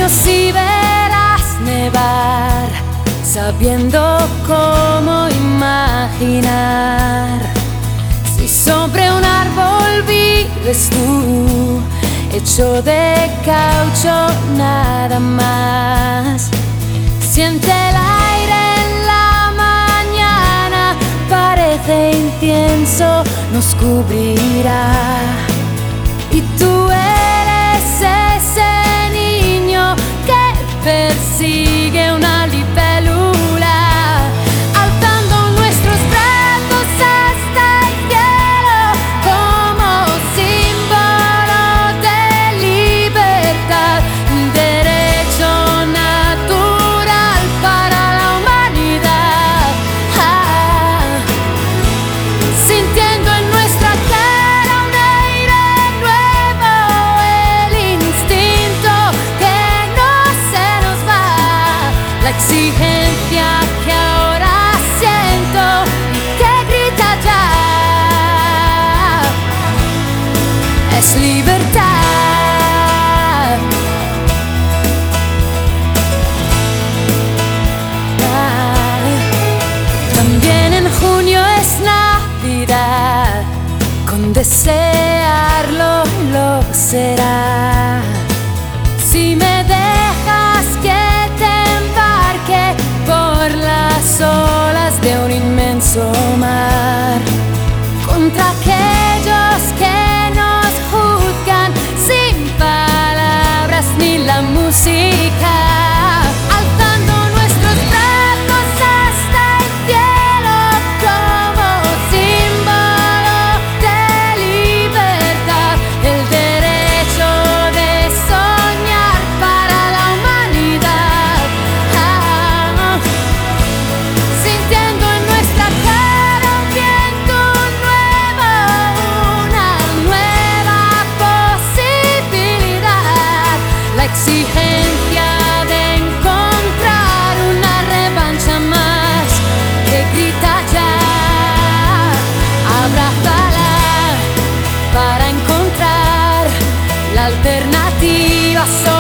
Si verás nevar, sabiendo cómo imaginar. Si sobre un árbol vives tú, hecho de caucho nada más. Siente el aire en la mañana, parece incienso, nos cubrirá. Y tú eres ese persigue una libélula, alzando nuestros brazos hasta el cielo como símbolo de libertad, derecho natural para la humanidad. Sintiendo en nuestra cara un aire nuevo, el instinto que la exigencia que ahora siento y que grita ya es libertad. También en junio es Navidad, con desearlo lo será. Si me dejas que por las olas de un inmenso mar, contra aquellos que nos juzgan sin palabras ni la música, alzando nuestros brazos hasta el cielo como símbolo de libertad, el derecho de soñar para la humanidad. Sintiendo en nuestra cara un viento nuevo, una nueva posibilidad, la exigencia de encontrar una revancha más que grita ya, abrázala para encontrar la alternativa.